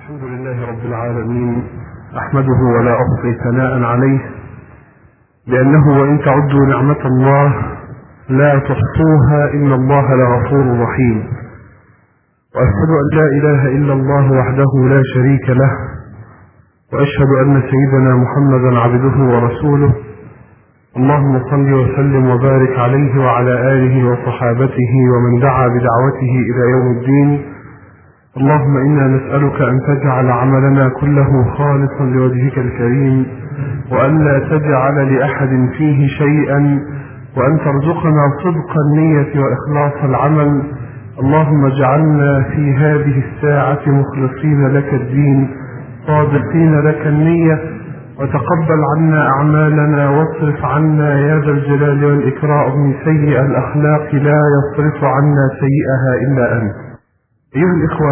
الحمد لله رب العالمين، أحمده ولا أحصي ثناء عليه، لأنه وإن تعدوا نعمة الله لا تحصوها إن الله لغفور رحيم. وأشهد أن لا إله إلا الله وحده لا شريك له، وأشهد أن سيدنا محمدا عبده ورسوله. اللهم صل وسلم وبارك عليه وعلى آله وصحابته ومن دعا بدعوته إلى يوم الدين. اللهم إنا نسألك أن تجعل عملنا كله خالصا لوجهك الكريم، وأن لا تجعل لأحد فيه شيئا، وأن ترزقنا صدق النية وإخلاص العمل. اللهم اجعلنا في هذه الساعة مخلصين لك الدين صادقين لك النية، وتقبل عنا أعمالنا واصرف عنا يا ذا الجلال والإكرام سيئ الأخلاق لا يصرف عنا سيئها إلا أنت. أيها الإخوة،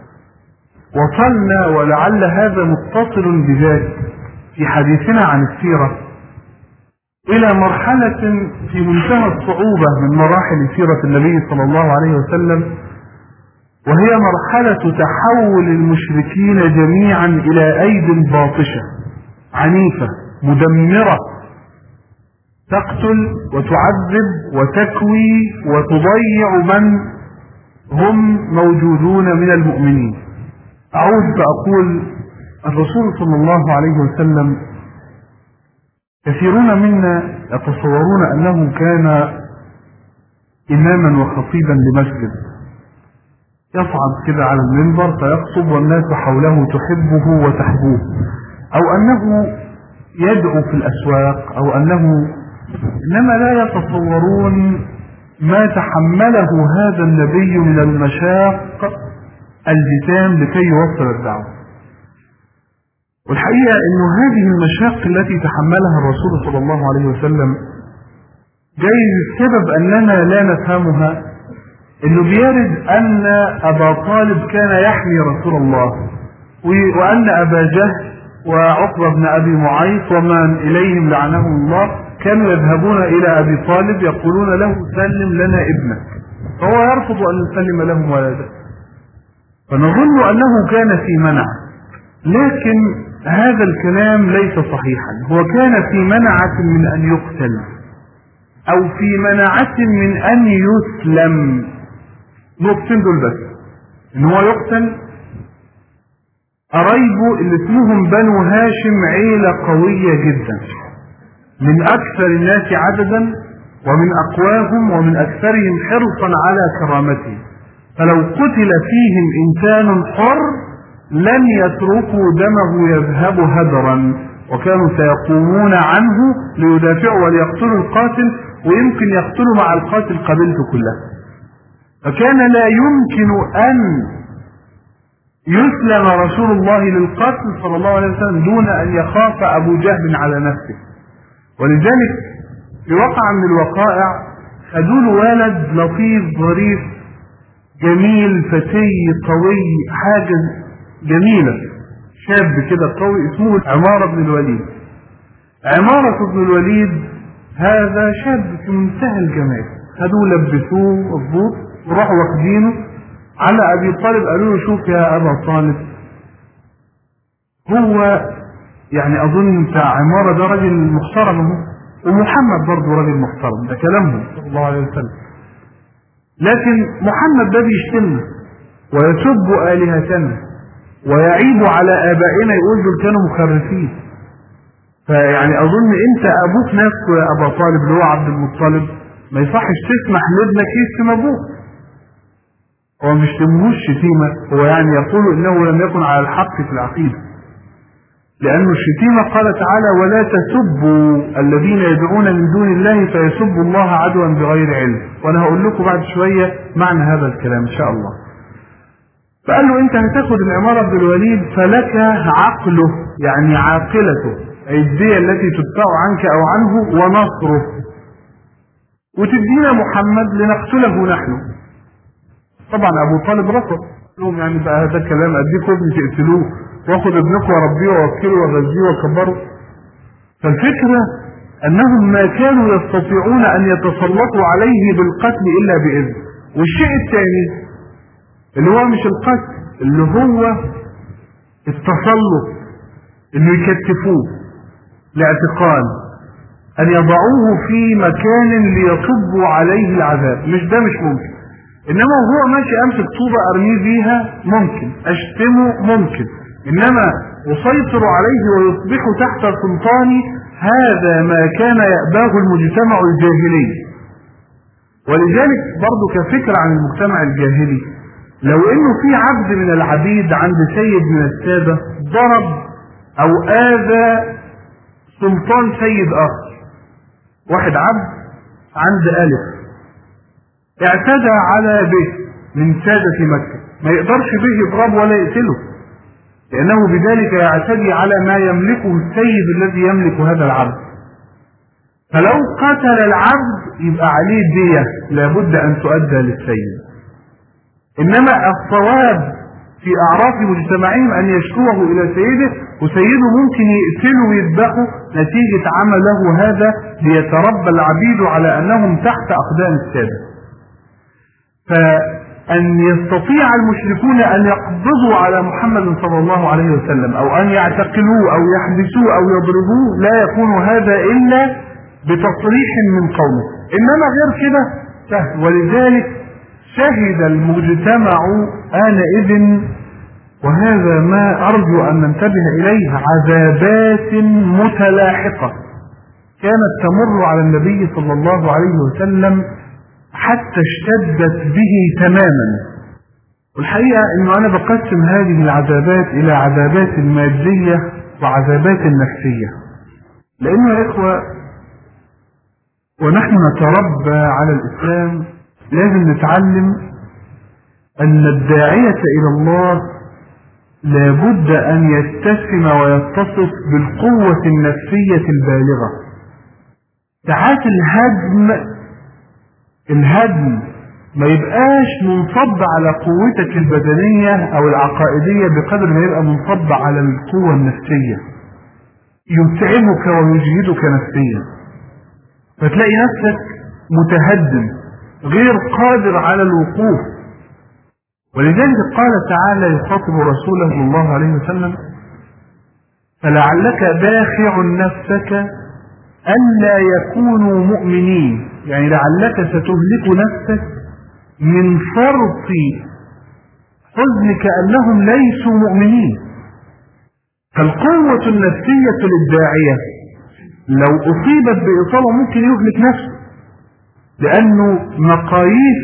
وصلنا ولعل هذا متصل بذلك في حديثنا عن السيرة إلى مرحلة في منتهى الصعوبة من مراحل سيرة النبي صلى الله عليه وسلم، وهي مرحلة تحول المشركين جميعا إلى أيد باطشة عنيفة مدمرة، تقتل وتعذب وتكوي وتضيع من هم موجودون من المؤمنين. أعود فأقول الرسول صلى الله عليه وسلم كثيرون منا يتصورون أنه كان إماما وخطيبا لمسجد، يصعد كده على المنبر فيخطب والناس حوله تحبه وتحبوه، أو أنه يدعو في الأسواق، أو إنما لا يتصورون ما تحمله هذا النبي من المشاق الجسام لكي يوصل الدعوة. والحقيقة أن هذه المشاق التي تحملها الرسول صلى الله عليه وسلم جايز السبب أننا لا نفهمها، أنه بيرد أن أبا طالب كان يحمي رسول الله، وأن أبا جهل وعقبة بن أبي معيط ومن إليهم لعنهم الله كانوا يذهبون إلى أبي طالب يقولون له سلم لنا ابنك، فهو يرفض أن يسلم لهم ولده، فنظن أنه كان في منع. لكن هذا الكلام ليس صحيحا، هو كان في منعة من أن يقتل، أو في منعة من أن يسلم. نقطتين دول بس، إن هو يقتل. قرايبه اللي اسمهم بنو هاشم عيلة قوية جدا، من أكثر الناس عددا ومن أقواهم ومن أكثرهم حرصا على كرامته، فلو قتل فيهم إنسان حر لن يتركوا دمه يذهب هدرا، وكانوا سيقومون عنه ليدافعوا وليقتلوا القاتل، ويمكن يقتلوا مع القاتل قبيلته كلها. فكان لا يمكن أن يسلم رسول الله للقتل صلى الله عليه وسلم دون أن يخاف أبو جهل على نفسه. ولذلك في وقع من الوقائع خدوا له ولد لطيف ظريف جميل فتي قوي، حاجة جميلة، شاب كده قوي اسمه عمارة بن الوليد. عمارة بن الوليد هذا شاب في منتهى الجمال، خدوه لبسوه الضوط وراحوا واخدينه على أبي طالب، قالوا له شوف يا أبا طالب، هو يعني أظن بتاع عمارة ده راجل محترم اهو، ومحمد برضه راجل محترم، ده كلامهم صلى الله عليه وسلم، لكن محمد ده بيشتمنا ويسب آلهتنا ويعيب على آبائنا، يقول دول كانوا مخرفين. فيعني أظن أنت أبوك نفسه يا أبا طالب اللي هو عبد المطلب ما يصحش تسمح لابنك يشتم أبوك. هو مش تمهوش شتيمة، هو يعني يقول إنه لم يكن على الحق في العقيدة، لأن الشتيمة قال تعالى ولا تسبوا الذين يدعون من دون الله فيسبوا الله عدوا بغير علم، وأنا هقول لكم بعد شوية معنى هذا الكلام إن شاء الله. فقال له أنت هتاخد العمارة بن الوليد فلك عقله، يعني عاقلته، أي الدية التي تدفع عنك أو عنه، ونصره، وتدينا محمد لنقتله نحن. طبعا أبو طالب رفض، لهم يعني بقى هذا الكلام، أديكم ابني تقتلوه واخد ابنكم وربيه ووكله وغذيه وكبره. فالفكرة أنهم ما كانوا يستطيعون أن يتسلطوا عليه بالقتل إلا بإذن. والشيء الثاني اللي هو مش القتل، اللي هو التسلط، انه يكتفوه، الاعتقال، ان يضعوه في مكان ليصبوا عليه العذاب، ده مش ممكن. انما وهو ماشي امسك طوبة ارميه بيها ممكن، اشتمه ممكن، انما اسيطر عليه ويصبح تحت سلطاني، هذا ما كان يأباه المجتمع الجاهلي. ولذلك برضو كفكرة عن المجتمع الجاهلي، لو انه في عبد من العبيد عند سيد من السادة ضرب او اذى سلطان سيد اخر، واحد عبد عند الف اعتدى على به من سادة مكة، ما يقدرش به يضرب ولا يقتله، لانه بذلك يعتدي على ما يملكه السيد الذي يملك هذا العبد. فلو قتل العبد يبقى عليه دية لابد ان تؤدى للسيد. انما الصواب في اعراف مجتمعهم ان يشكوه الى سيده، وسيده ممكن يقتله ويذبحه نتيجة عمله هذا، ليتربى العبيد على انهم تحت اقدام السادة. فان يستطيع المشركون ان يقبضوا على محمد صلى الله عليه وسلم او ان يعتقلوه او يحبسوه او يضربوه، لا يكون هذا الا بتصريح من قومه، انما غير كده سهل. ولذلك شهد المجتمع آنئذ، وهذا ما أرجو أن ننتبه إليه، عذابات متلاحقة كانت تمر على النبي صلى الله عليه وسلم حتى اشتدت به تماما. والحقيقة أنه أنا بقسم هذه العذابات إلى عذابات مادية وعذابات نفسية، لأنه يا إخوة ونحن نتربى على الإسلام لازم نتعلم أن الداعية إلى الله لابد أن يتسم ويتصف بالقوة النفسية البالغة. ساعات الهدم ما يبقاش منصب على قوتك البدنية أو العقائدية بقدر ما يبقى منصب على القوة النفسية، يتعبك ويجهدك نفسيا، فتلاقي نفسك متهدم غير قادر على الوقوف. ولذلك قال تعالى يخاطب رسوله صلى الله عليه وسلم: فلعلك باخع نفسك ألا يكونوا مؤمنين، يعني لعلك ستهلك نفسك من فرط حزنك أنهم ليسوا مؤمنين. فالقوة النفسية للداعية لو أصيبت بإصابة ممكن يهلك نفسه، لأنه مقاييس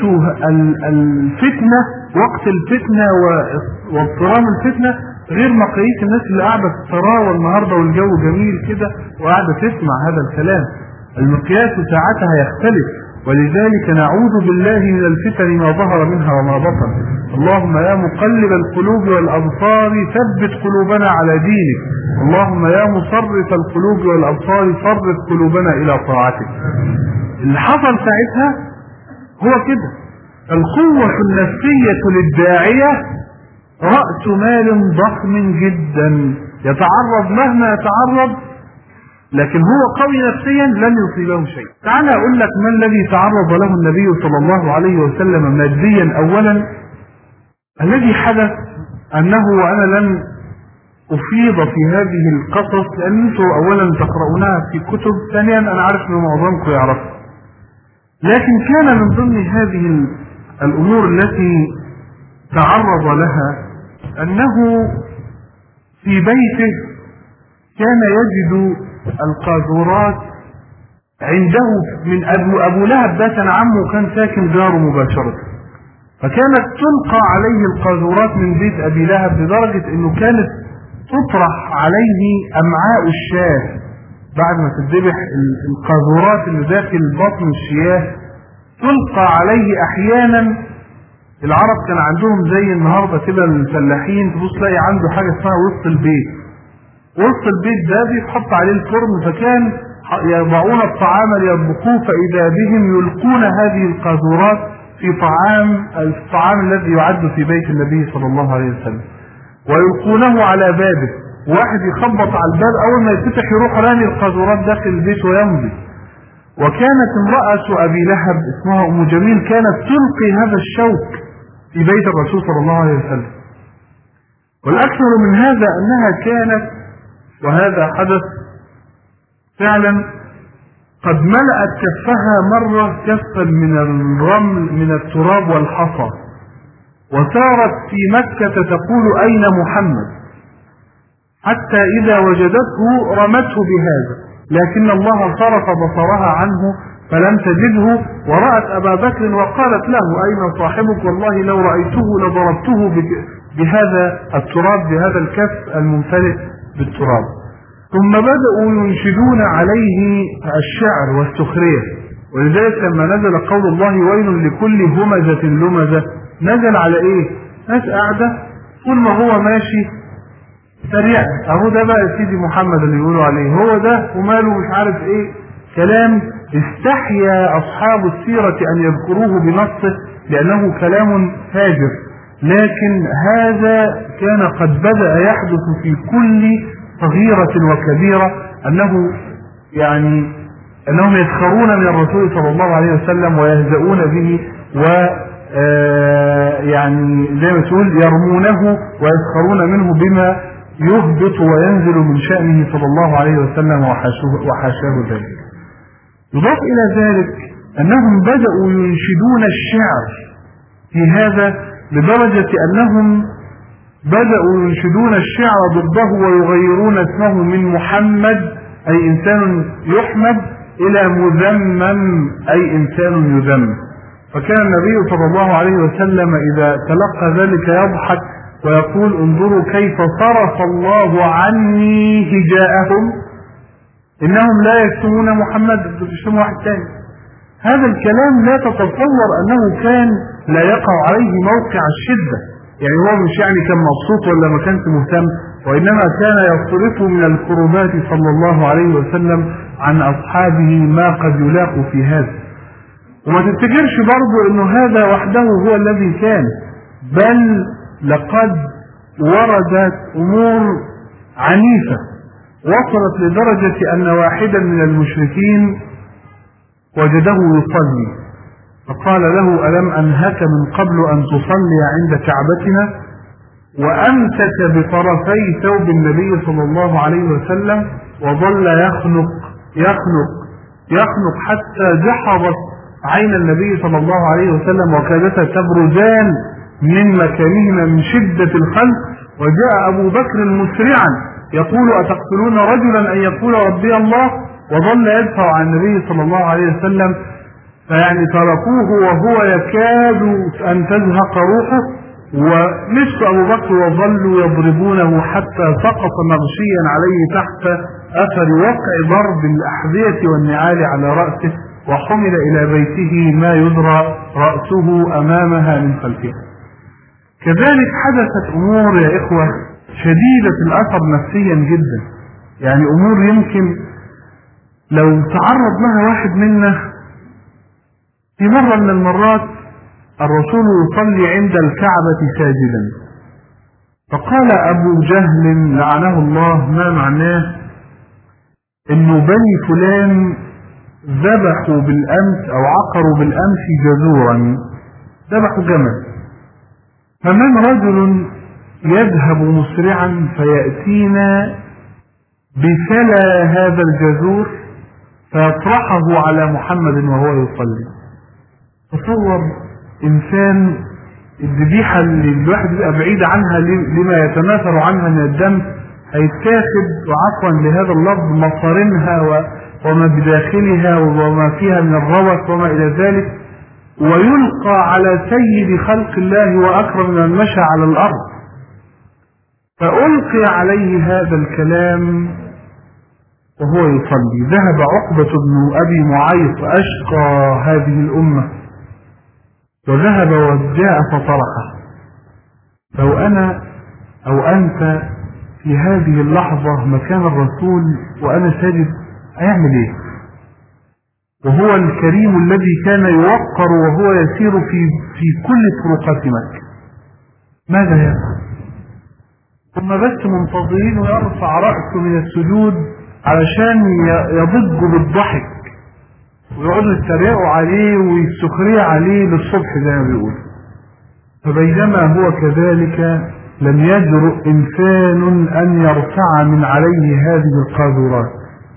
الفتنة وقت الفتنة واضطرام الفتنة غير مقاييس الناس اللي قاعدة في الثراء والنهاردة والجو جميل كده وقاعدة تسمع هذا الكلام. المقياس ساعتها يختلف. ولذلك نعوذ بالله من الفتن ما ظهر منها وما بطن. اللهم يا مقلب القلوب والأبصار ثبت قلوبنا على دينك. اللهم يا مصرف القلوب والأبصار صرف قلوبنا إلى طاعتك. اللي حصل ساعتها هو كده. القوة النفسية للداعية رأس مال ضخم جدا، يتعرض مهما يتعرض، لكن هو قوي نفسيا لن يصيبه شيء. تعال أقول لك ما الذي تعرض له النبي صلى الله عليه وسلم ماديا. أولا الذي حدث أنه، وأنا لن أفيض في هذه القصص لأن أنتم أولا تقرؤونها في كتب، ثانيا أنا عارف أن معظمكم يعرفها، لكن كان من ضمن هذه الأمور التي تعرض لها أنه في بيته كان يجد القاذورات عنده من أبو لهب، ده كان عمه كان ساكن جاره مباشرة، فكانت تلقى عليه القاذورات من بيت أبي لهب لدرجة أنه كانت تطرح عليه أمعاء الشاه بعد ما تذبح. القاذورات اللي داخل بطن الشياه تلقى عليه أحيانا. العرب كان عندهم زي النهاردة كده الفلاحين تبص تلاقي عنده حاجة اسمها وسط البيت. وسط البيت ده بيتحط عليه الفرن، فكان يضعون الطعام ليطبخوه، فإذا بهم يلقون هذه القاذورات في الطعام الذي يعد في بيت النبي صلى الله عليه وسلم، ويلقونه على بابه. واحد يخبط على الباب، أول ما يفتح يروح رامي القاذورات داخل البيت ويمضي. وكانت امرأة أبي لهب اسمها أم جميل كانت تلقي هذا الشوك في بيت الرسول صلى الله عليه وسلم. والأكثر من هذا أنها كانت، وهذا حدث فعلا، قد ملأت كفها مرة كفا من الرمل من التراب والحصى، وسارت في مكة تقول أين محمد، حتى إذا وجدته رمته بهذا، لكن الله صرف بصرها عنه فلم تجده، ورأت أبا بكر وقالت له أين صاحبك، والله لو رأيته لضربته بهذا التراب، بهذا الكف الممتلئ بالتراب. ثم بدأوا ينشدون عليه الشعر والسخرية، ولذلك لما نزل قول الله ويل لكل همزة لمزة، نزل على ايه؟ ناس قاعدة كل ما هو ماشي سريع، اهو ده بقى سيدي محمد اللي يقولوا عليه، هو ده وماله مش عارف ايه، كلام استحيا اصحاب السيرة ان يذكروه بنصه لانه كلام فاجر، لكن هذا كان قد بدأ يحدث في كل صغيرة وكبيرة، أنهم يسخرون من الرسول صلى الله عليه وسلم ويهزؤون به، زي ما تقول يرمونه ويسخرون منه بما يهبط وينزل من شأنه صلى الله عليه وسلم وحاشاه ذلك. يضاف إلى ذلك أنهم بدأوا ينشدون الشعر في هذا لدرجة أنهم بدأوا ينشدون الشعر ضده ويغيرون اسمه من محمد أي إنسان يحمد إلى مذمم أي إنسان يذم. فكان النبي صلى الله عليه وسلم إذا تلقى ذلك يضحك ويقول انظروا كيف صرف الله عني هجاءهم، إنهم لا يكتمون محمد، بيشتموا واحد ثاني. هذا الكلام لا تتصور أنه كان لا يقع عليه موقع الشدة، يعني هو مش كان مبسوط ولا ما كانش مهتم، وإنما كان يصرفه من الكربات صلى الله عليه وسلم عن أصحابه ما قد يلاقوا في هذا. وما تفتكرش برضو انه هذا وحده هو الذي كان، بل لقد وردت امور عنيفة وصلت لدرجة ان واحدا من المشركين وجده يصلي فقال له ألم أنهك من قبل أن تصلي عند كعبتنا، وأمسك بطرفي ثوب النبي صلى الله عليه وسلم وظل يخنق حتى جحظت عين النبي صلى الله عليه وسلم وكادتا تبرزان من مكانهما من شدة الخلق. وجاء أبو بكر مسرعا يقول أتقتلون رجلا أن يقول ربي الله، وظل يدفع عن النبي صلى الله عليه وسلم، تركوه وهو يكاد أن تزهق روحه، ومسك أبو بكر وظلوا يضربونه حتى سقط مغشيا عليه تحت أثر وقع ضرب الأحذية والنعال على رأسه، وحمل إلى بيته ما يدرى رأسه أمامها من خلفها. كذلك حدثت أمور يا إخوة شديدة الأثر نفسيا جدا، أمور يمكن لو تعرض لها واحد منا. في مرة من المرات الرسول يصلي عند الكعبة ساجدا، فقال أبو جهل لعنه الله ما معناه إنه بني فلان ذبحوا بالأمس أو عقروا بالأمس جزورا، ذبحوا جمل، فمن رجل يذهب مسرعا فيأتينا بسلى هذا الجزور فيطرحه على محمد وهو يصلي. تصور إنسان الذبيحة اللي الواحد يبقى بعيد عنها لما يتناثر عنها من الدم هيتاخد وعفوا لهذا اللفظ مصارنها وما بداخلها وما فيها من الروث وما إلى ذلك، ويلقى على سيد خلق الله وأكرم من مشى على الأرض. فألقي عليه هذا الكلام وهو يصلي. ذهب عقبة بن أبي معيط أشقى هذه الأمة وذهب وجاء فطرحه. لو أنا أو أنت في هذه اللحظة مكان الرسول وأنا ساجد هيعمل إيه؟ وهو الكريم الذي كان يوقر وهو يسير في كل طرقات مكة، ماذا يفعل؟ ثم بس منتظرين ويرفع رأسه من السجود علشان يضج بالضحك ويقعدوا يتريقوا عليه ويستخريه عليه للصبح زي ما بيقول. فبينما هو كذلك لم يجرؤ إنسان أن يرفع من عليه هذه القاذورات،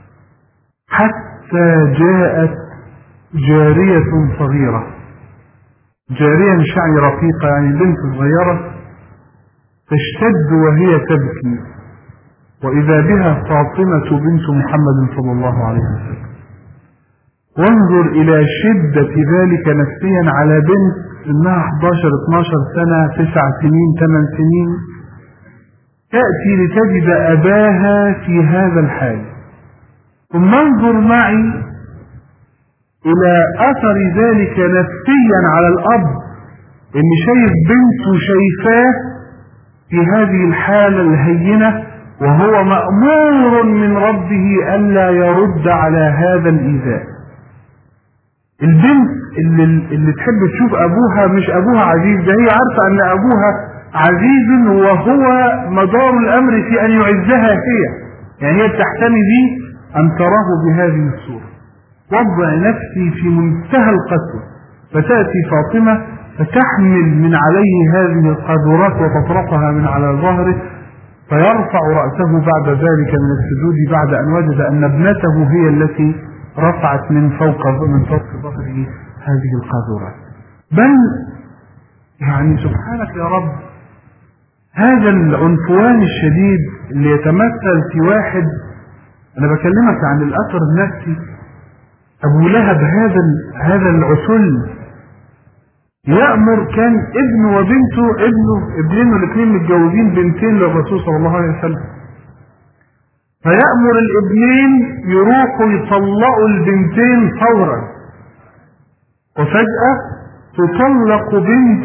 حتى جاءت جارية صغيرة، جارية مش يعني رقيقة، يعني بنت صغيرة، تشتد وهي تبكي، وإذا بها فاطمة بنت محمد صلى الله عليه وسلم. وانظر إلى شدة ذلك نفسيا على بنت إنها 11-12 سنة، 9 سنين، 8 سنين، تأتي لتجد أباها في هذا الحال. ثم انظر معي إلى أثر ذلك نفسيا على الأب، إن شايف بنته شايفاه في هذه الحالة الهينة، وهو مأمور من ربه ألا يرد على هذا الإيذاء. البنت اللي تحب تشوف أبوها مش أبوها عزيز، ده هي عارفة أن أبوها عزيز، وهو مدار الأمر في أن يعزها هي، يعني هي بتحتمي به أن تراه بهذه الصورة. وضع نفسي في منتهى القسوة، فتأتي فاطمة فتحمل من عليه هذه القاذورات وتطرقها من على ظهره، فيرفع رأسه بعد ذلك من السجود بعد أن وجد أن ابنته هي التي رفعت من فوق ظهره هذه القاذورات. بل يعني سبحانك يا رب، هذا العنفوان الشديد اللي يتمثل في واحد، أنا بكلمك عن الأثر النفسي. أبو لهب هذا العسل يأمر، كان ابنه وبنته، ابنه الاثنين متجوزين بنتين للرسول صلى الله عليه وسلم، فيأمر الابنين يروحوا يطلقوا البنتين فورا، وفجأة تطلق بنت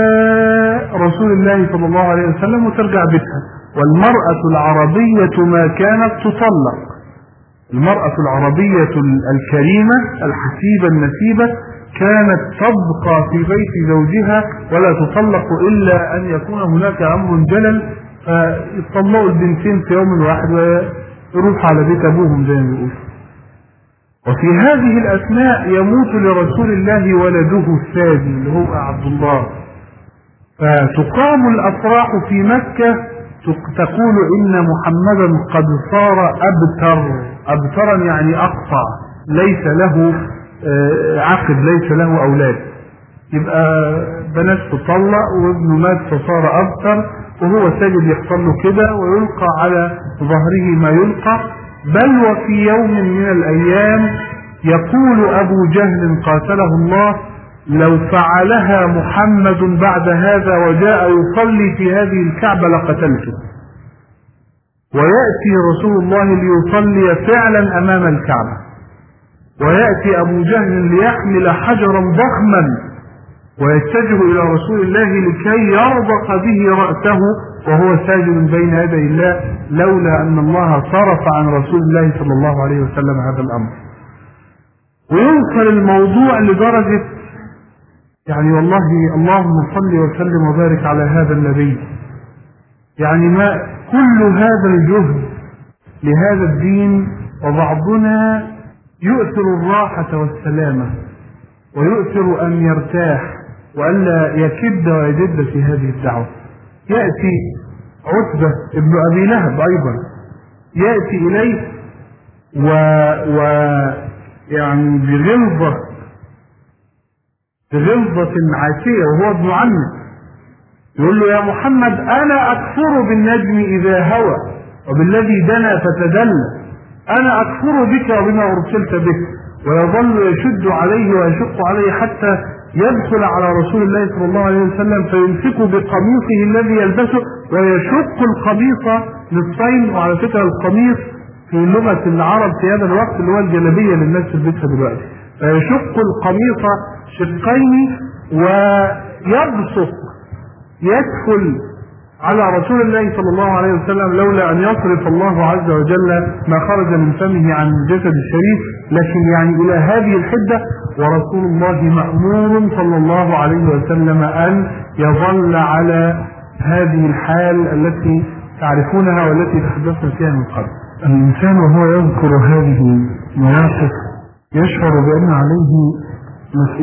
رسول الله صلى الله عليه وسلم وترجع بيتها. والمرأة العربية ما كانت تطلق، المرأة العربية الكريمة الحسيبة النسيبة كانت تبقى في بيت زوجها ولا تطلق إلا أن يكون هناك أمر جلل، فيطلقوا البنتين في يوم واحد ويروح على بيت أبوهم زي ما بيقول. وفي هذه الأثناء يموت لرسول الله ولده الثاني اللي هو عبد الله، فتقام الأفراح في مكة، تقول إن محمدا قد صار أبترا يعني أقطع، ليس له عقد، ليس له أولاد، يبقى بنات تطلق وابنه مات فصار أبتر، وهو ساجد يحصل له كده ويلقى على ظهره ما يلقى. بل وفي يوم من الأيام يقول أبو جهل قاتله الله: لو فعلها محمد بعد هذا وجاء يصلي في هذه الكعبة لقتلته. ويأتي رسول الله ليصلي فعلا أمام الكعبة، ويأتي أبو جهل ليحمل حجرا ضخما ويتجه إلى رسول الله لكي يربط به رأسه وهو ساجد بين يدي الله، لولا أن الله صرف عن رسول الله صلى الله عليه وسلم هذا الأمر. ويوصل الموضوع لدرجة يعني والله اللهم صل وسلم وبارك على هذا النبي، يعني ما كل هذا الجهد لهذا الدين، وبعضنا يؤثر الراحة والسلامة ويؤثر أن يرتاح وألا يكد ويجد في هذه الدعوة. يأتي عتبة ابن أبي لهب أيضا يأتي إليه يعني بغلظة عاتية، وهو ابن عمه، يقول له: يا محمد أنا أكفر بالنجم إذا هوى وبالذي دنا فتدلى، أنا أكفر بك وبما أرسلت به. ويظل يشد عليه ويشق عليه حتى يدخل على رسول الله صلى الله عليه وسلم فيمسك بقميصه الذي يلبسه ويشق القميص نصفين. وعلى فكرة القميص في لغة العرب في هذا الوقت اللي هو الجلابية اللي الناس تلبسها دلوقتي، فيشق القميص شقين ويبصق يدخل على رسول الله صلى الله عليه وسلم، لولا أن يصرف الله عز وجل ما خرج من فمه عن الجسد الشريف، لكن يعني إلى هذه الحدة. ورسول الله مأمور صلى الله عليه وسلم أن يظل على هذه الحال التي تعرفونها والتي تحدثنا فيها من قبل. الإنسان وهو يذكر هذه المواقف يشعر بأن عليه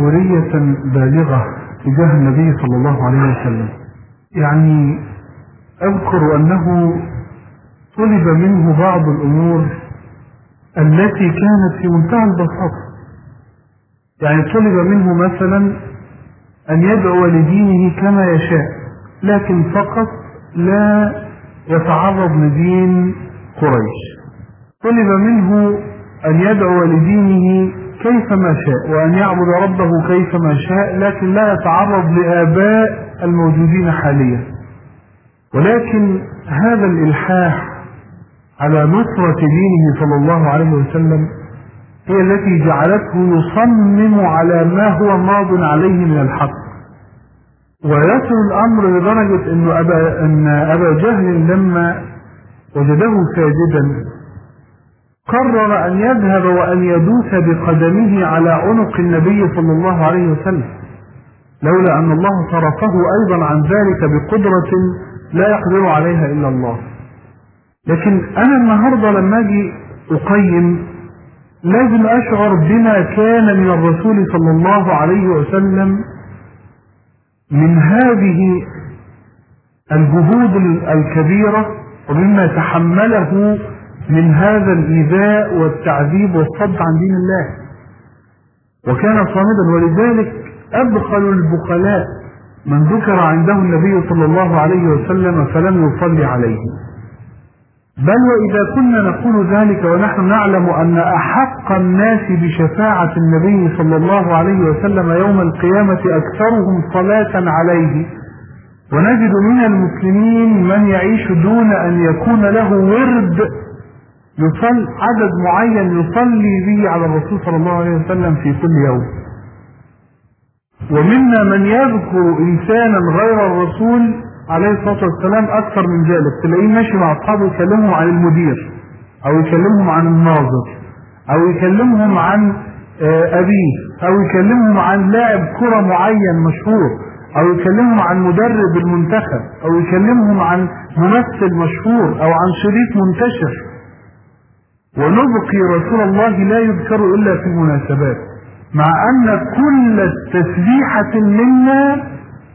مسؤولية بالغة تجاه النبي صلى الله عليه وسلم. يعني أذكر أنه طلب منه بعض الأمور التي كانت في منتهى البساطة. يعني طلب منه مثلا أن يدعو لدينه كما يشاء، لكن فقط لا يتعرض لدين قريش. طلب منه أن يدعو لدينه كيفما شاء وأن يعبد ربه كيفما شاء، لكن لا يتعرض لآباء الموجودين حاليا. ولكن هذا الإلحاح على نصرة دينه صلى الله عليه وسلم هي التي جعلته يصمم على ما هو ماض عليه من الحق. ويصل الأمر لدرجة أن أبا جهل لما وجده ساجدا قرر أن يذهب وأن يدوس بقدمه على عنق النبي صلى الله عليه وسلم، لولا أن الله صرفه أيضا عن ذلك بقدرة لا يقدر عليها إلا الله. لكن أنا النهاردة لما أجي أقيم لازم أشعر بما كان من الرسول صلى الله عليه وسلم من هذه الجهود الكبيرة، ومما تحمله من هذا الإيذاء والتعذيب والصد عن دين الله، وكان صامدا. ولذلك أبخل البخلاء من ذكر عنده النبي صلى الله عليه وسلم فلم يصلي عليه. بل وإذا كنا نقول ذلك ونحن نعلم أن أحق الناس بشفاعة النبي صلى الله عليه وسلم يوم القيامة أكثرهم صلاة عليه، ونجد من المسلمين من يعيش دون أن يكون له ورد يصل عدد معين يصلي به على الرسول صلى الله عليه وسلم في كل يوم. ومنا من يذكر إنسانا غير الرسول عليه الصلاة والسلام أكثر من ذلك، تلاقيه ماشي مع أصحابه يكلمهم عن المدير، أو يكلمهم عن الناظر، أو يكلمهم عن أبيه، أو يكلمهم عن لاعب كرة معين مشهور، أو يكلمهم عن مدرب المنتخب، أو يكلمهم عن ممثل مشهور، أو عن شريط منتشر. ونبقي رسول الله لا يذكر إلا في المناسبات، مع أن كل تسبيحة منا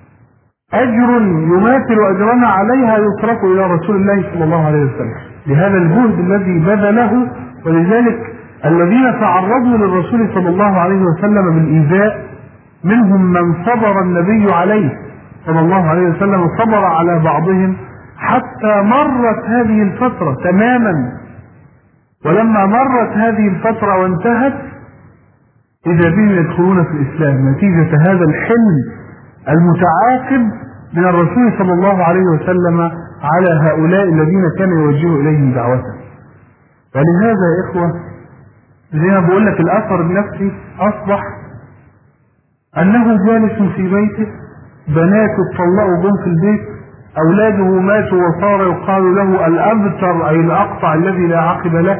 أجر يماثل أجرنا عليها يصرف إلى رسول الله صلى الله عليه وسلم لهذا الجهد الذي بذله. ولذلك الذين تعرضوا للرسول صلى الله عليه وسلم بالإيذاء منهم من صبر النبي عليه صلى الله عليه وسلم، صبر على بعضهم حتى مرت هذه الفترة تماما. ولما مرت هذه الفترة وانتهت إذا بهم يدخلون في الإسلام نتيجة هذا الحلم المتعاقب من الرسول صلى الله عليه وسلم على هؤلاء الذين كان يوجه إليهم دعوته. ولهذا يا إخوة زي ما بقول لك الأثر النفسي أصبح أنه جالس في بيته، بناته اتطلقوا جم في البيت، أولاده ماتوا وصار يقال له الأبتر أي الأقطع الذي لا عقب له،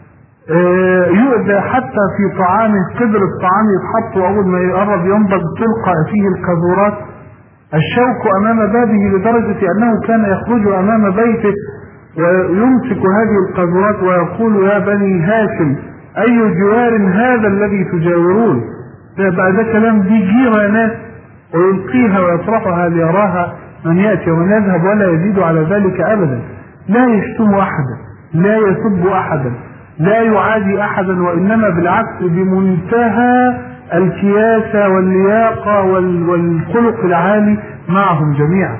يؤذى حتى في طعامه، قدر الطعام يتحط وأول ما يقرب ينضج تلقى فيه القاذورات، الشوك أمام بابه لدرجة أنه كان يخرج أمام بيته ويمسك هذه القاذورات ويقول يا بني هاشم أي جوار هذا الذي تجاورون. بعد كلام دي جيرة يا ناس، ويلقيها ويطرحها ليراها من يأتي ومن يذهب ولا يزيد على ذلك أبدا. لا يشتم أحدا، لا يسب أحدا، لا يعادي أحدا، وإنما بالعكس بمنتهى الكياسة واللياقة والخلق العالي معهم جميعا.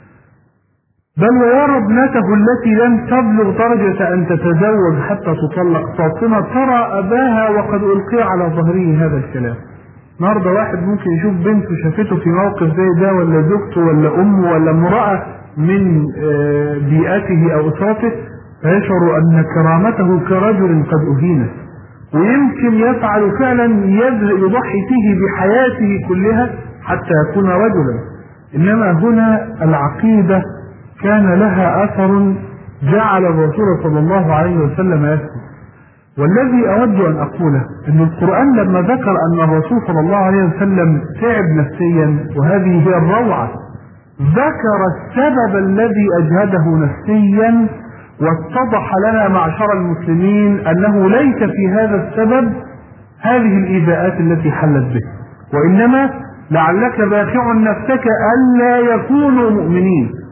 بل ويرى ابنته التي لم تبلغ درجة أن تتزوج حتى تطلق فاطمة ترى أباها وقد ألقي على ظهره هذا الكلام. النهارده واحد ممكن يشوف بنته شافته في موقف زي ده، ولا زوجته ولا أمه ولا امرأة من بيئته أو أسرته، فيشعر أن كرامته كرجل قد أهينت، ويمكن يفعل فعلا يضحي فيه بحياته كلها حتى يكون رجلا. إنما هنا العقيدة كان لها أثر جعل الرسول صلى الله عليه وسلم يسكت. والذي أود أن أقوله أن القرآن لما ذكر أن الرسول صلى الله عليه وسلم تعب نفسيا، وهذه هي الروعة، ذكر السبب الذي أجهده نفسيا، واتضح لنا معشر المسلمين أنه ليس في هذا السبب هذه الإيذاءات التي حلت به، وإنما لعلك باخع نفسك ألا يكونوا مؤمنين.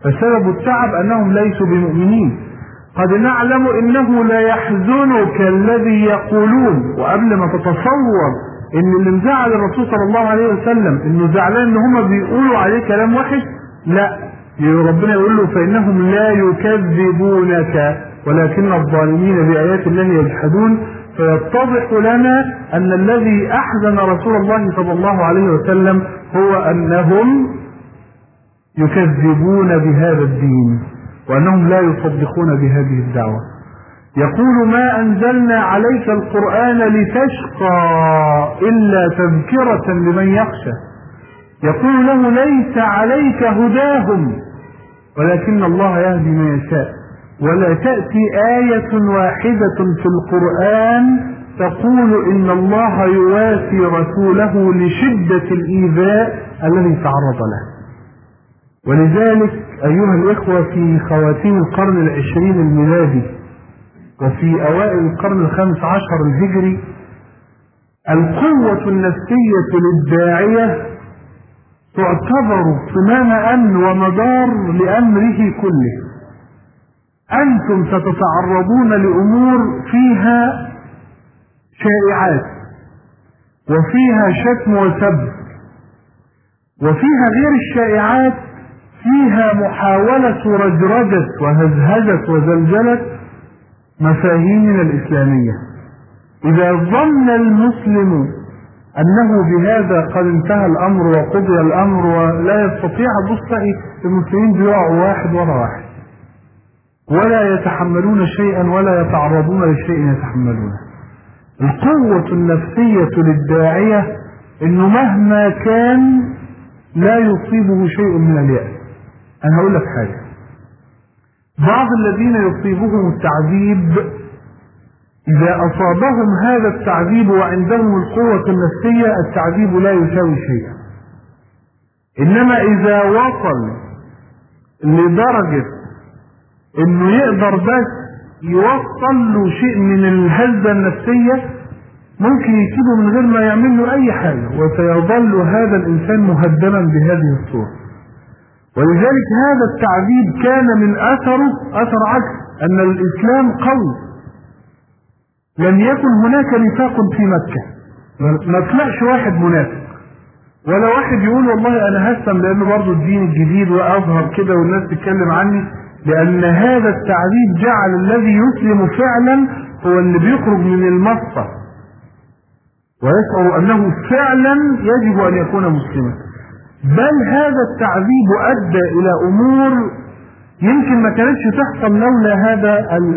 فسبب التعب أنهم ليسوا بمؤمنين. قد نعلم إنه لا يحزنك الذي يقولون، وقبل ما تتصور إن اللي مزعل الرسول صلى الله عليه وسلم إنه زعلان إن هم بيقولوا عليه كلام وحش، لا، ربنا يقول له فإنهم لا يكذبونك ولكن الظالمين بآيات الله يجحدون. فيتضح لنا أن الذي أحزن رسول الله صلى الله عليه وسلم هو أنهم يكذبون بهذا الدين، وأنهم لا يصدقون بهذه الدعوة. يقول ما أنزلنا عليك القرآن لتشقى إلا تذكرة لمن يخشى. يقول له ليس عليك هداهم ولكن الله يهدي من يشاء. ولا تأتي آية واحدة في القرآن تقول إن الله يواسي رسوله لشدة الإيذاء الذي تعرض له. ولذلك أيها الإخوة في خواتيم القرن العشرين الميلادي وفي أوائل القرن الخامس عشر الهجري القوة النفسية للداعية تعتبر صمام أمن ومدار لأمره كله. أنتم ستتعرضون لأمور فيها شائعات وفيها شتم وسب، وفيها غير الشائعات فيها محاولة رجرجة وهزهزة وزلزلة مفاهيمنا الإسلامية. إذا ظن المسلم أنه بهذا قد انتهى الأمر وقضي الأمر ولا يستطيع بصعي، المسلمين بيقعوا واحد ورا واحد ولا يتحملون شيئا ولا يتعرضون لشيء يتحملونه. القوة النفسية للداعية إنه مهما كان لا يصيبه شيء من اليأس. أنا هقول لك حاجة، بعض الذين يصيبهم التعذيب إذا أصابهم هذا التعذيب وعندهم القوة النفسية التعذيب لا يساوي شيئا، إنما إذا وصل لدرجة إنه يقدر بس يوصل له شيء من الهزة النفسية ممكن يسيبه من غير ما يعمل له أي حاجة، وسيظل هذا الإنسان مهدما بهذه الصورة. ولذلك هذا التعذيب كان من أثره أثر عكس، أن الإسلام قوي، لم يكن هناك نفاق في مكة، ما طلعش واحد منافق ولا واحد يقول والله أنا هسلم لأنه برضو الدين الجديد وأظهر كده والناس تتكلم عني، لأن هذا التعذيب جعل الذي يسلم فعلا هو اللي بيخرج من المصة ويشعر أنه فعلا يجب أن يكون مسلما. بل هذا التعذيب أدى إلى أمور يمكن ما كانتش تحصل لولا هذا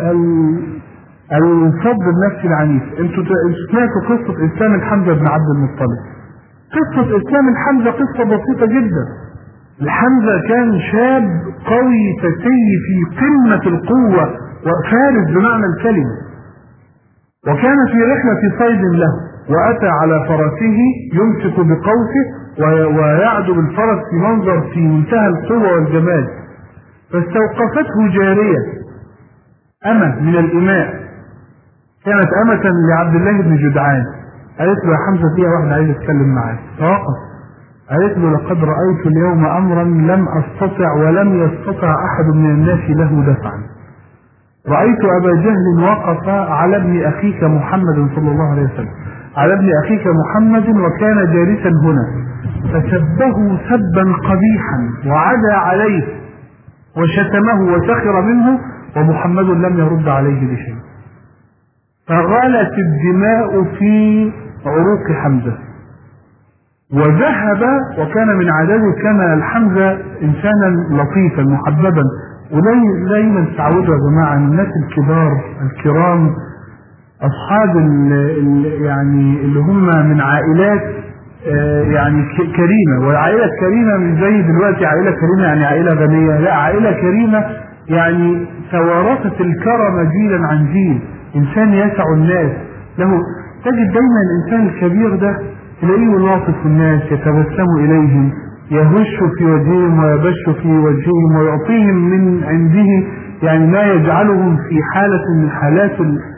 الصد النفسي العنيف. انتوا سمعتوا قصة إسلام الحمزة بن عبد المطلب. قصة إسلام الحمزة قصة بسيطة جدا. الحمزة كان شاب قوي فتي في قمة القوة وفارس بمعنى الكلمة، وكان في رحلة صيد له وأتى على فرسه يمسك بقوسه ويعدو بالفرس في منظر في منتهى القوة والجمال، فاستوقفته جارية أمة من الإماء، كانت أمة لعبد الله بن جدعان. قالت له يا حمزة فيها واحد عايز يتكلم معاك. فوقف، قالت له لقد رأيت اليوم أمرا لم أستطع ولم يستطع أحد من الناس له دفعا. رأيت أبا جهل وقف على ابن أخيك محمد صلى الله عليه وسلم، على ابن أخيك محمد، وكان جالسا هنا، فسبه سبا قبيحا وعدى عليه وشتمه وسخر منه، ومحمد لم يرد عليه بشيء. فغلت الدماء في عروق حمزة وذهب، وكان من عادته كان الحمزة إنسانا لطيفا محببا، ودايما تعودوا يا جماعة الناس الكبار الكرام أصحاب يعني اللي هم من عائلات يعني كريمة، والعائلة الكريمة مش زي دلوقتي عائلة كريمة يعني عائلة غنية، لا، عائلة كريمة يعني توارثت الكرم جيلا عن جيل، إنسان يسع الناس له. تجد دايما الإنسان الكبير ده تلاقيه يلاطف الناس، يتبسم إليهم، يهش في وجههم ويبش في وجههم ويعطيهم من عنده يعني ما يجعلهم في حالة من حالات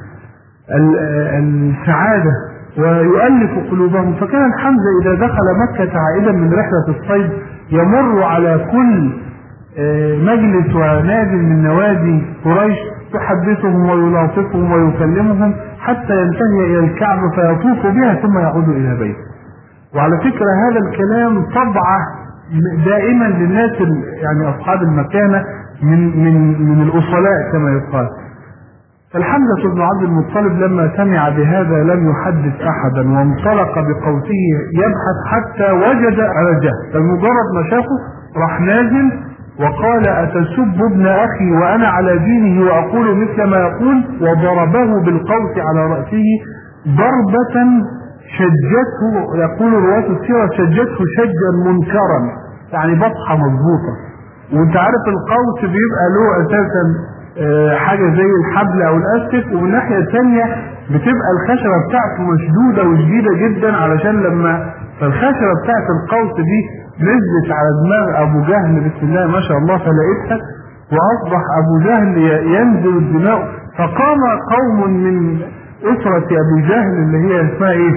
السعادة ويؤلف قلوبهم. فكان الحمزة إذا دخل مكة عائدا من رحلة الصيد يمر على كل مجلس ونادي من نوادي قريش يحدثهم ويلاطفهم ويكلمهم حتى ينتهي إلى الكعبة فيطوف بها ثم يعود إلى بيته. وعلى فكرة هذا الكلام طبعه دائما للناس يعني أصحاب المكانة من الأصلاء كما يقال. فالحمزة بن عبد المطلب لما سمع بهذا لم يحدث أحدا وانطلق بقوسه يبحث حتى وجد على جهل. فمجرد ما شافه راح نازل وقال أتسب ابن أخي وأنا على دينه وأقول مثل ما يقول، وضربه بالقوس على رأسه ضربة شجته، يقول رواة السيرة شجته شجا منكرا، يعني بطحة مضبوطة. وانت عارف القوس بيبقى له أساسا حاجة زي الحبل أو الأستك، ومن ناحية ثانية بتبقى الخشبة بتاعته مشدودة وشديدة جدا، علشان لما فالخشبة بتاعت القوس دي نزلت على دماغ أبو جهل بسم الله ما شاء الله فلقيتها، وأصبح أبو جهل ينزل الدماء. فقام قوم من أسرة أبي جهل اللي هي اسمها إيه؟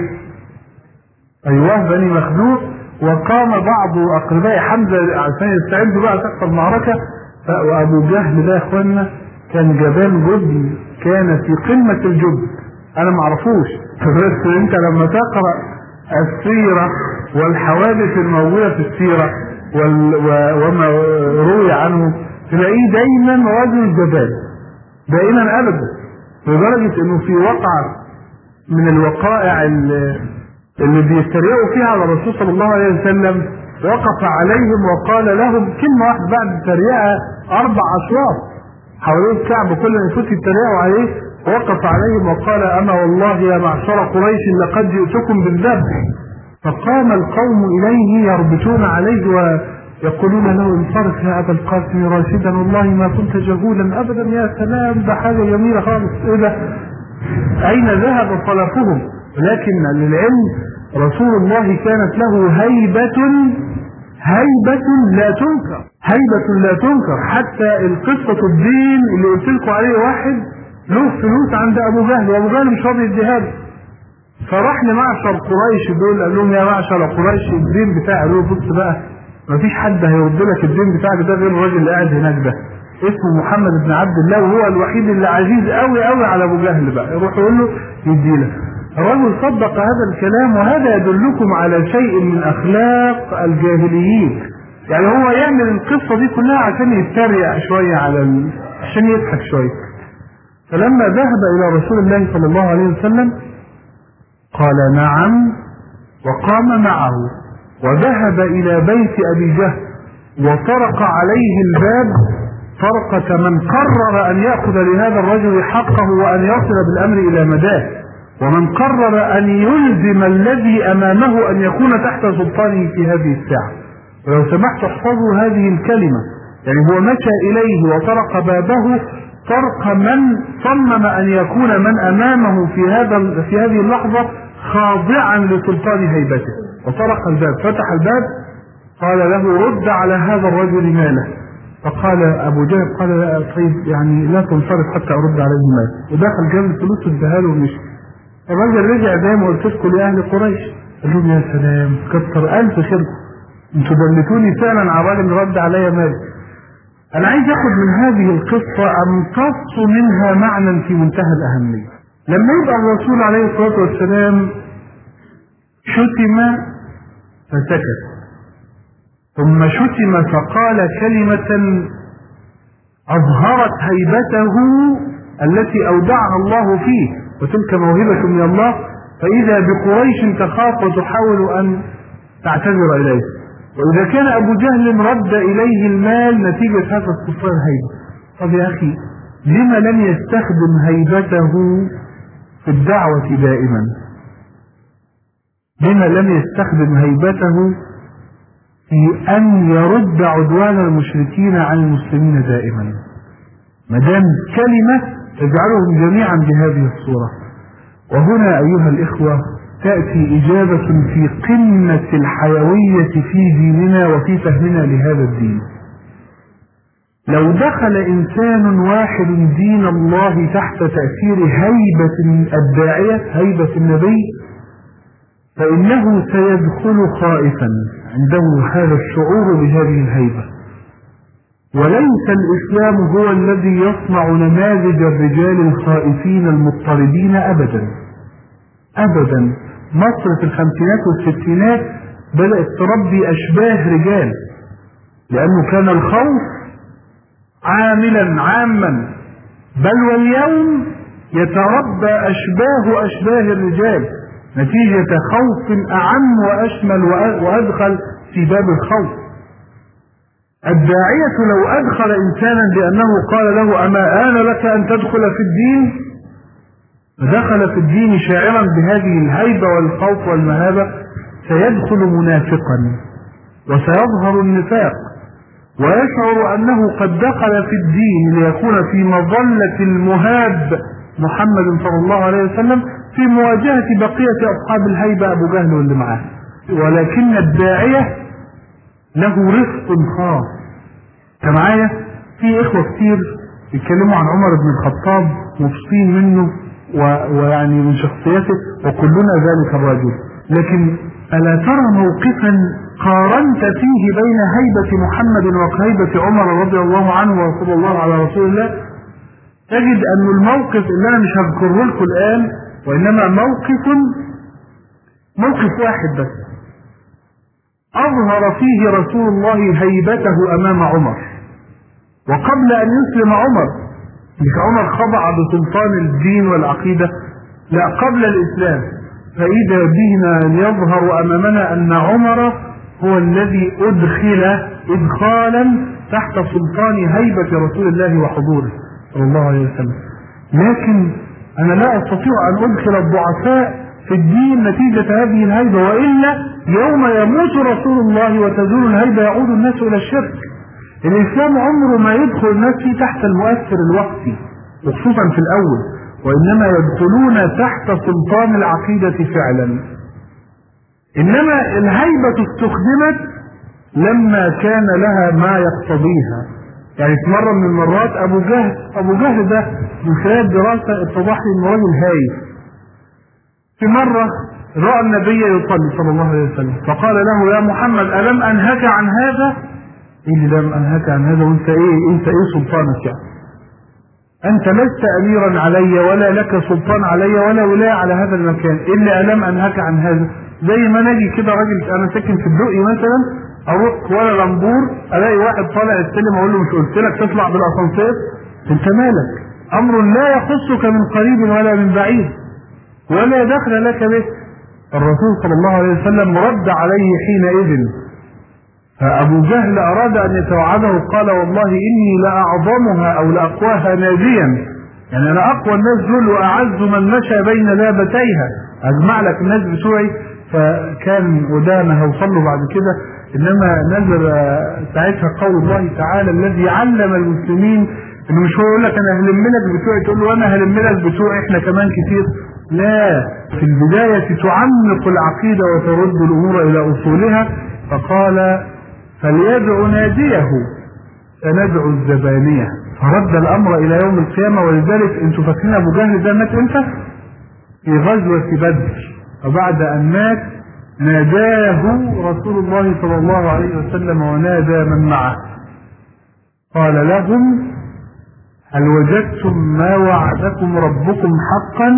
أيوه بني مخدوم، وقام بعض أقرباء حمزة عشان يستعدوا بقى تحصل المعركة. وأبو جهل ده يا إخوانا كان جبان جبن، كان في قمة الجبن، أنا معرفوش بس أنت لما تقرأ السيرة والحوادث الموجودة في السيرة وما روي عنه تلاقيه دايما رجل جبان دائما أبدا، لدرجة أنه في وقع من الوقائع اللي بيتريقوا فيها على الرسول صلى الله عليه وسلم وقف عليهم وقال لهم كلمة واحدة بعد التريقة 4 أشواط حوالين الكعبة كل ما يفوت يتريقوا عليه، وقف عليهم وقال أما والله يا معشر قريش لقد جئتكم بالذبح. فقام القوم إليه يربطون عليه ويقولون له انصرف يا أبا القاسم راشدا والله ما كنت جهولا أبدا. يا سلام ده حاجة جميلة خالص، إيه ده؟ أين ذهب صلافهم؟ لكن للعلم رسول الله كانت له هيبة لا تنكر، هيبة لا تنكر. حتى القصة الدين اللي قلت لكم عليه واحد له فلوس عند أبو جهل وأبو جهل مش راضي يديها له، فراح لمعشر قريش دول قال لهم يا معشر قريش الدين بتاعي، قالوا بص بقى مفيش حد هيرد لك الدين بتاعك ده غير الراجل اللي قاعد هناك ده اسمه محمد بن عبد الله، وهو الوحيد اللي عزيز قوي قوي على أبو جهل بقى، يروح يقول له يديله. الرجل صدق هذا الكلام، وهذا يدلكم على شيء من أخلاق الجاهليين. يعني هو يعمل القصة دي كلها عشان يتريق شوية عشان يضحك شوية. فلما ذهب إلى رسول الله صلى الله عليه وسلم قال نعم، وقام معه وذهب إلى بيت أبي جهل وطرق عليه الباب طرقة من قرر أن يأخذ لهذا الرجل حقه وأن يصل بالأمر إلى مداه، ومن قرر أن يلزم الذي أمامه أن يكون تحت سلطانه في هذه الساعة. ولو سمحت احفظوا هذه الكلمة، يعني هو مشى إليه وطرق بابه طرق من صمم أن يكون من أمامه في هذه اللحظة خاضعا لسلطان هيبته، وطرق الباب فتح الباب قال له رد على هذا الرجل ماله. فقال أبو جهل قال لا طيب يعني لا تنصرف حتى أرد عليه ماله، ودخل جاب الفلوس واداها له ومشي. الراجل رجع زي ما قلت لكم لأهل قريش قال لهم يا سلام كتر ألف خير، انتوا دلتوني فعلا على الراجل رد عليا مالي. أنا عايز أخذ من هذه القصة أمتص منها معنى في منتهى الأهمية. لما يبقى الرسول عليه الصلاة والسلام شتم فسكت، ثم شتم فقال كلمة أظهرت هيبته التي أودعها الله فيه، وتلك موهبة من الله، فإذا بقريش تخاف وتحاول أن تعتذر إليه. وإذا كان أبو جهل رد إليه المال نتيجة هذا استفسار هيبة، طب يا أخي لما لم يستخدم هيبته في الدعوة دائما؟ لما لم يستخدم هيبته في أن يرد عدوان المشركين عن المسلمين دائما؟ مدام كلمة تجعلهم جميعا بهذه الصورة. وهنا أيها الإخوة تأتي إجابة في قمة الحيوية في ديننا وفي فهمنا لهذا الدين. لو دخل إنسان واحد دين الله تحت تأثير هيبة الداعية، هيبة النبي، فإنه سيدخل خائفا عنده هذا الشعور بهذه الهيبة، وليس الإسلام هو الذي يصنع نماذج الرجال الخائفين المضطربين أبدا أبدا. مصر في الخمسينات والستينات بدأت تربي أشباه رجال، لأنه كان الخوف عاملا عاما، بل واليوم يتربى أشباه الرجال نتيجة خوف أعم وأشمل وأدخل في باب الخوف. الداعية لو أدخل إنسانا لأنه قال له أما آن لك أن تدخل في الدين، دخل في الدين شاعرا بهذه الهيبة والخوف والمهابة، سيدخل منافقا وسيظهر النفاق ويشعر أنه قد دخل في الدين ليكون في مظلة المهاب محمد صلى الله عليه وسلم في مواجهة بقية أصحاب الهيبة أبو جهل واللي معاه. ولكن الداعية له رفق خاص. كمعايا في إخوة كتير يتكلموا عن عمر بن الخطاب مبسوطين منه ويعني من شخصيته وكلنا ذلك الرجل، لكن ألا ترى موقفا قارنت فيه بين هيبة محمد وهيبة عمر رضي الله عنه وصلى الله على رسول الله؟ تجد أن الموقف اللي أنا مش هذكره لكم الآن وإنما موقف واحد بس أظهر فيه رسول الله هيبته أمام عمر. وقبل أن يسلم عمر، مش عمر خضع بسلطان الدين والعقيدة، لا، قبل الإسلام، فإذا بنا يظهر أمامنا أن عمر هو الذي أدخل إدخالا تحت سلطان هيبة رسول الله وحضوره صلى الله عليه وسلم. لكن أنا لا أستطيع أن أدخل الضعفاء في الدين نتيجة هذه الهيبة، وإلا يوم يموت رسول الله وتزول الهيبة يعود الناس إلى الشرك. الإسلام عمره ما يدخل الناس فيه تحت المؤثر الوقتي وخصوصا في الأول، وإنما يدخلون تحت سلطان العقيدة فعلا. إنما الهيبة استخدمت لما كان لها ما يقتضيها. يعني في مرة من المرات أبو جهل ده من خلال دراسة اتضح لي إنه راجل هايف. في مرة رأى النبي يصلي صلى الله عليه وسلم فقال له يا محمد ألم أنهك عن هذا؟ إيه لم أنهك عن هذا؟ وانت ايه سلطانك يعني؟ أنت لست أميرا علي ولا لك سلطان علي ولا ولاية على هذا المكان، إلا ألم أنهك عن هذا. زي ما نجي كده راجل أنا ساكن في الدقي مثلا، أروح ولا لمبور ألاقي واحد طالع السلم أقول له مش قلت لك تطلع بالأسانسير؟ أنت مالك؟ أمر لا يخصك من قريب ولا من بعيد ولا دخل لك به. الرسول صلى الله عليه وسلم رد عليه حينئذ، فأبو جهل أراد أن يتوعده قال والله إني لأعظمها أو لأقواها ناديا، يعني أنا أقوى الناس دول وأعز من مشى بين لابتيها، أجمع لك الناس بتوعي. فكان ودانا هوصله بعد كده. إنما نزل ساعتها قول الله تعالى الذي علم المسلمين إنه مش هو يقول لك أنا هلم لك بتوعي تقول له أنا هلم لك بتوعي إحنا كمان كتير، لا، في البداية تعمق العقيدة وترد الأمور إلى أصولها. فقال فليدعو ناديه فندعو الزبانية، فرد الأمر إلى يوم القيامة. ولذلك أنتم فاكرين أبو جهل ده مات إمتى؟ في غزوة بدر، وبعد أن مات ناداه رسول الله صلى الله عليه وسلم ونادى من معه قال لهم هل وجدتم ما وعدكم ربكم حقا؟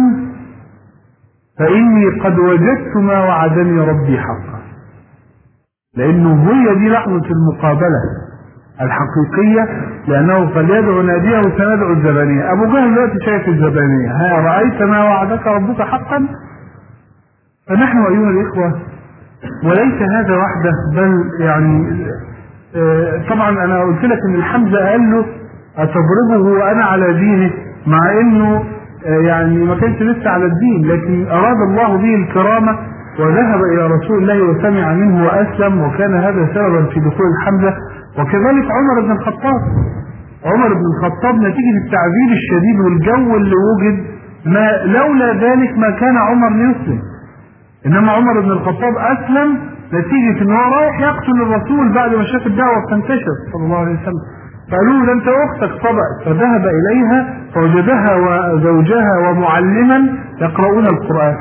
فإني قد وجدت ما وعدني ربي حقا. لأنه هي دي لحظة المقابلة الحقيقية، لأنه فليدعو ناديه سندعو الزبانية. أبو جهل دلوقتي شايف الزبانية، ها رأيت ما وعدك ربك حقا؟ فنحن أيها الإخوة وليس هذا وحده، بل يعني طبعا أنا قلت لك إن الحمزة قال له أتضربه وأنا على دينه، مع إنه يعني ما كانش لسه على الدين، لكن أراد الله به الكرامة وذهب إلى رسول الله وسمع منه وأسلم، وكان هذا سببا في دخول الحمزة. وكذلك عمر بن الخطاب نتيجة التعذيب الشديد والجو اللي وجد، ما لولا ذلك ما كان عمر ليسلم. إنما عمر بن الخطاب أسلم نتيجة إنه رايح يقتل الرسول بعد ما شاف الدعوة تنتشر صلى الله عليه وسلم. فقالوا له أنت أختك طبعا، فذهب إليها فوجدها وزوجها ومعلما يقرؤون القرآن،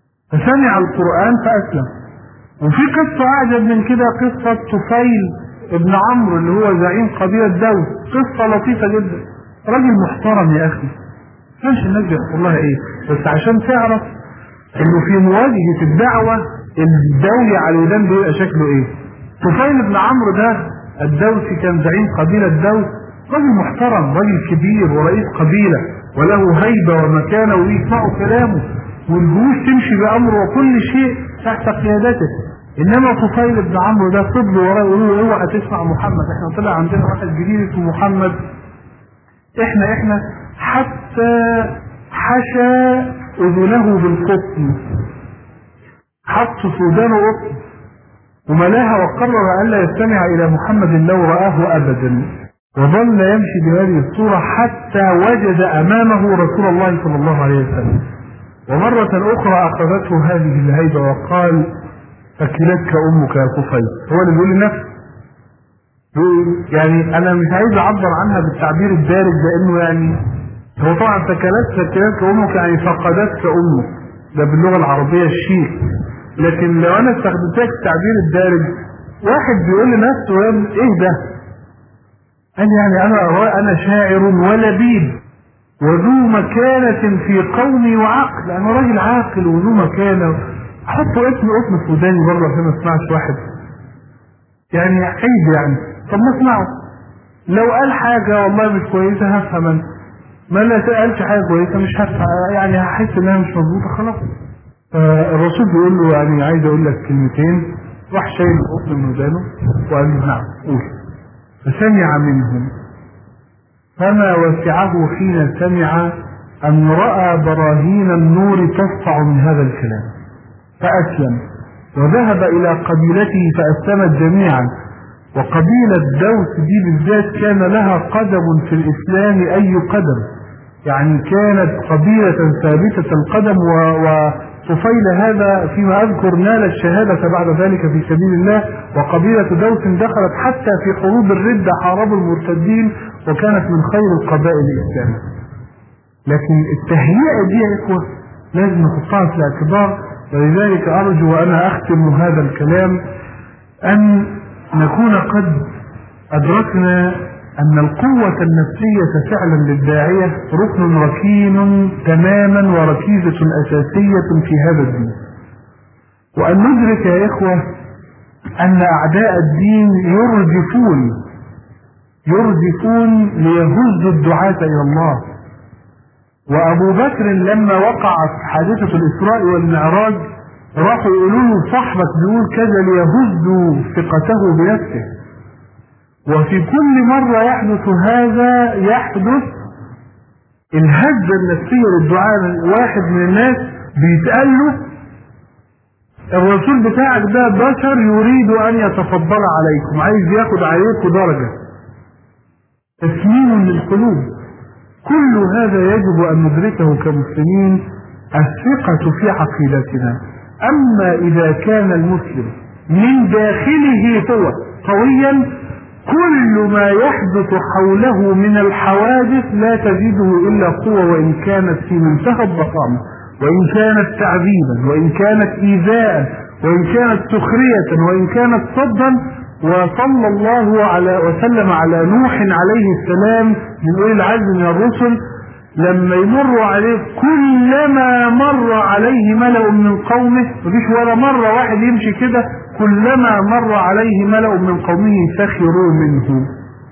فسمع القرآن فأسلم. وفي قصة أعجب من كده، قصة طفيل ابن عمرو اللي هو زعيم قبيلة دوس، قصة لطيفة جدا، راجل محترم يا اخي، مش الناس بيحصل لها ايه، بس عشان تعرف انه في مواجهة الدعوة الدولي على الودان بيبقى شكله ايه. طفيل بن عمرو ده الدوسي كان زعيم قبيلة دوس، راجل محترم، راجل كبير ورئيس قبيلة وله هيبة ومكانة ويسمعوا كلامه والجيوش تمشي بأمره وكل شيء تحت قيادته. انما طفيل بن عمرو ده فضلوا وراه يقولوا له اوعى تسمع محمد، احنا طلع عندنا واحد جديد اسمه محمد، احنا حتى حشى اذنه بالقطن، حط في ودانه قطن وملاها وقرر الا يستمع الى محمد لو رآه ابدا، وظل يمشي بهذه الصورة حتى وجد امامه رسول الله صلى الله عليه وسلم. ومرة اخرى اخذته هذه الهيبة وقال فكلتك امك يا طفيل، هو اللي بيقول لنفسه، يعني انا مش عايز اعبر عنها بالتعبير الدارج لانه يعني هو طبعا فكلتك امك يعني فقدتك امك، ده باللغة العربية الشيك، لكن لو انا استخدمتك التعبير الدارج واحد بيقول لنفسه ايه ده؟ قال يعني انا شاعر ولبيب وذو مكانة في قومي وعقل، انا راجل عاقل وذو مكانة، حطوا اسم في وداني برضه عشان ما اسمعش واحد يعني عيب يعني، طب ما اسمعه، لو قال حاجة والله مش كويسة هفهم انا، ما لا قالش حاجة كويسة مش هفهم يعني، هحس انها مش مظبوطة خلاص. الرسول بيقول له يعني عايز اقول لك كلمتين، راح شايل القطن من ودانه وقال له نعم قول. فسمع منهم فما وسعه حين سمع ان رأى براهين النور تسطع من هذا الكلام، فأسلم وذهب إلى قبيلته فأسلمت جميعا. وقبيلة دوس دي بالذات كان لها قدم في الإسلام أي قدم، يعني كانت قبيلة ثابتة القدم، وطفيل هذا فيما أذكر نال الشهادة بعد ذلك في سبيل الله. وقبيلة دوس دخلت حتى في حروب الردة، حاربوا المرتدين وكانت من خير القبائل الإسلام. لكن التهيئة دي يا إخوة لازم نحطها في الاعتبار، ولذلك أرجو وأنا أختم هذا الكلام أن نكون قد أدركنا أن القوة النفسية فعلا للداعية ركن ركين تماما وركيزة أساسية في هذا الدين، وأن ندرك يا إخوة أن أعداء الدين يرجفون ليهزوا الدعاة إلى الله. وأبو بكر لما وقعت حادثة الإسراء والمعراج راحوا يقولوا له صاحبك بيقول كذا ليهزوا ثقته بنفسه. وفي كل مرة يحدث هذا يحدث الهزة النفسية للدعاء. واحد من الناس بيتقال له الرسول بتاعك ده بشر يريد أن يتفضل عليكم، عايز ياخد عليكم درجة، تسميم للقلوب. كل هذا يجب أن ندركه كمسلمين، الثقة في عقيدتنا. أما إذا كان المسلم من داخله هو قويا، كل ما يحدث حوله من الحوادث لا تزيده إلا قوة، وإن كانت في منتهى الضخامة، وإن كانت تعذيبا، وإن كانت إيذاء، وإن كانت سخرية، وإن كانت صدا. وصلى الله على وسلم على نوح عليه السلام من أولي العزم من الرسل، لما يمر عليه كلما مر عليه ملأ من قومه، مفيش ولا مرة واحد يمشي كده، كلما مر عليه ملأ من قومه سخروا منه.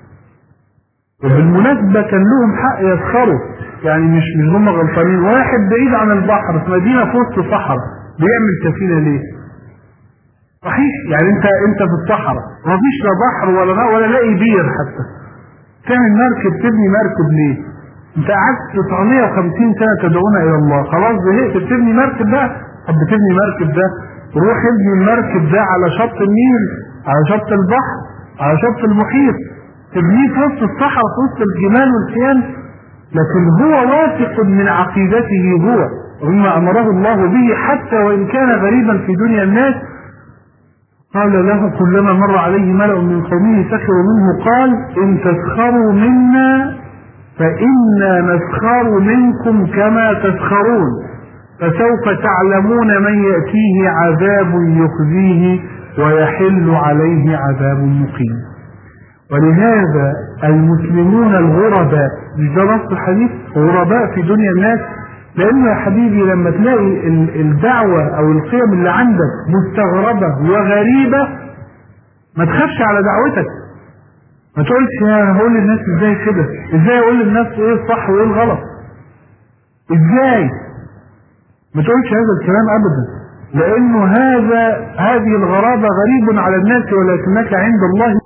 وبالمناسبة كان لهم حق يسخروا، يعني مش هم غلطانين. واحد بعيد عن البحر في مدينة في وسط صحراء بيعمل سفينة ليه؟ صحيح يعني انت في الصحراء مفيش لا بحر ولا لاقي بير، حتى تعمل مركب، تبني مركب ليه؟ انت قعدت 950 سنة تدعونا الى الله، خلاص زهقت بتبني مركب بقى؟ طب بتبني مركب ده روح ابني المركب ده على شط النيل، على شط البحر، على شط المحيط، تبنيه في وسط الصحراء في وسط الجمال والخيام. لكن هو واثق من عقيدته هو ومما امره الله به، حتى وان كان غريبا في دنيا الناس. قال له كلما مر عليه ملأ من قومه سخروا منه، قال إن تسخروا منا فإنا نسخر منكم كما تسخرون، فسوف تعلمون من يأتيه عذاب يخزيه ويحل عليه عذاب مقيم. ولهذا المسلمون الغرباء، مش ده نص الحديث، غرباء في دنيا الناس. لأنه يا حبيبي لما تلاقي الدعوة أو القيم اللي عندك مستغربة وغريبة ما تخافش على دعوتك. ما تقولش يا هقول للناس ازاي كده، ازاي اقول للناس ايه الصح وايه الغلط، ازاي؟ ما تقولش هذا الكلام ابدا، لانه هذه الغرابة غريب على الناس ولكنك عند الله